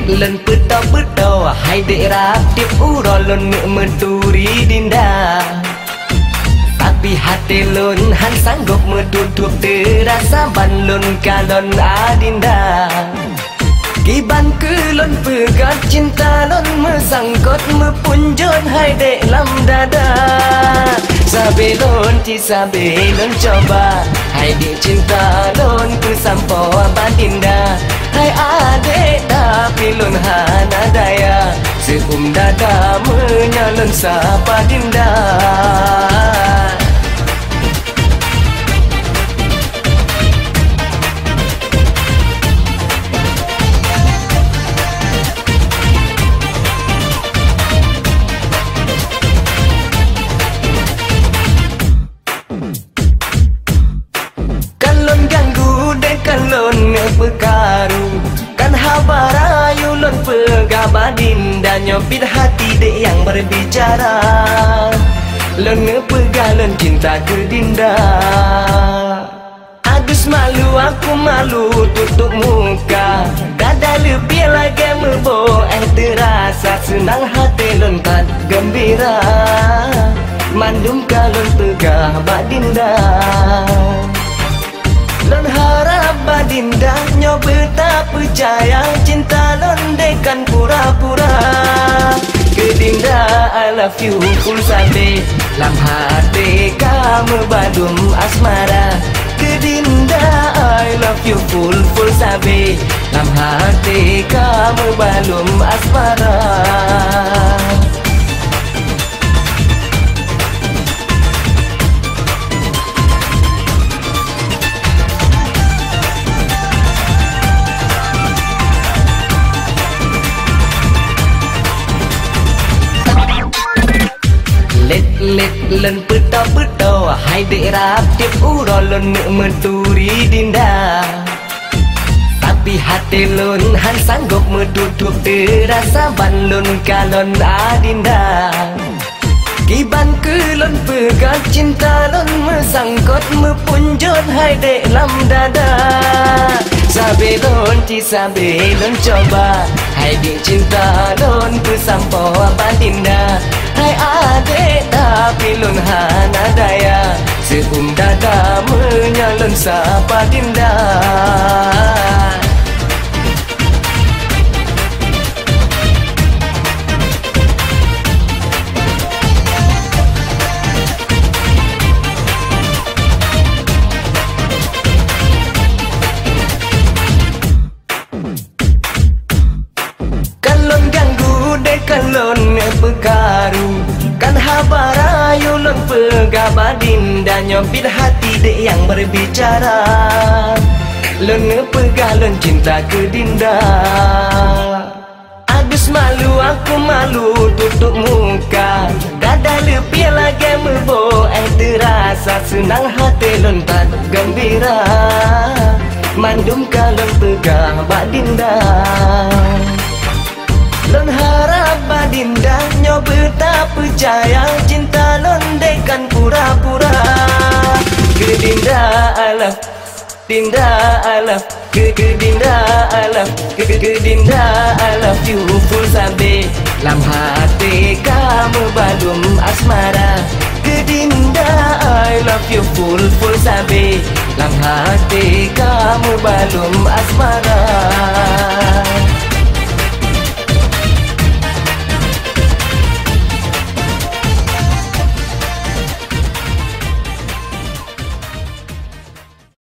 Len petau hai dek rapip urolon menturi dinda. Tapi hati lun han sanggup metutup terasa ban lun kalon adinda. Kiban kelon pegat cinta lon mesangkot mepunjon hai dek lam dada. Sabelon ti sabelon coba hai dek cinta lon ku sampo badinda. Hai adek tapi lon hana daya seum dada menyalon sapa dinda. Kalon pekaru kan habarayu lon pegabadinda nyopit hati dek yang berbicara. Lon pegalon cinta ke dinda. Agus malu aku malu tutup muka. Dada lebih lagi mebo terasa senang hati lon tak gembira. Mandum kalon pegabadinda. Lon harap badinda nyoba tak percaya cinta lon dekan pura-pura. Ke dinda I love you full sabe lam hati kamu badum asmara. Ke dinda I love you full sabe lam hati kamu badum asmara. Let len petau hai dek rapip urolon menturi dinda. Tapi hati lon han sanggup metutup terasa ban lon kalon adinda. Kiban kelon pegat cinta lon mesangkot mepunjon hai dek lam dada. Sabelon ti sabelon coba hai dek cinta lon ku sampo badinda. Hai adek tapi lon hana daya seum dada menyalon sapa dinda. Kalon ganggu dek kalon pekaru kan habarayu lon pegabadinda nyopit hati dek yang berbicara. Lon pegalon cinta ke dinda. Agus malu aku malu tutup muka. Dada lebih lagi mebo terasa senang hati lon tak gembira. Mandum kalon pegabadinda. Lon harap badinda nyoba tak percaya cinta lon dekan pura-pura. Ke dinda I love dinda I love ke dinda I love ke dinda I love you full sabe lam hati kamu badum asmara. Ke dinda I love you full sabe lam hati kamu badum asmara.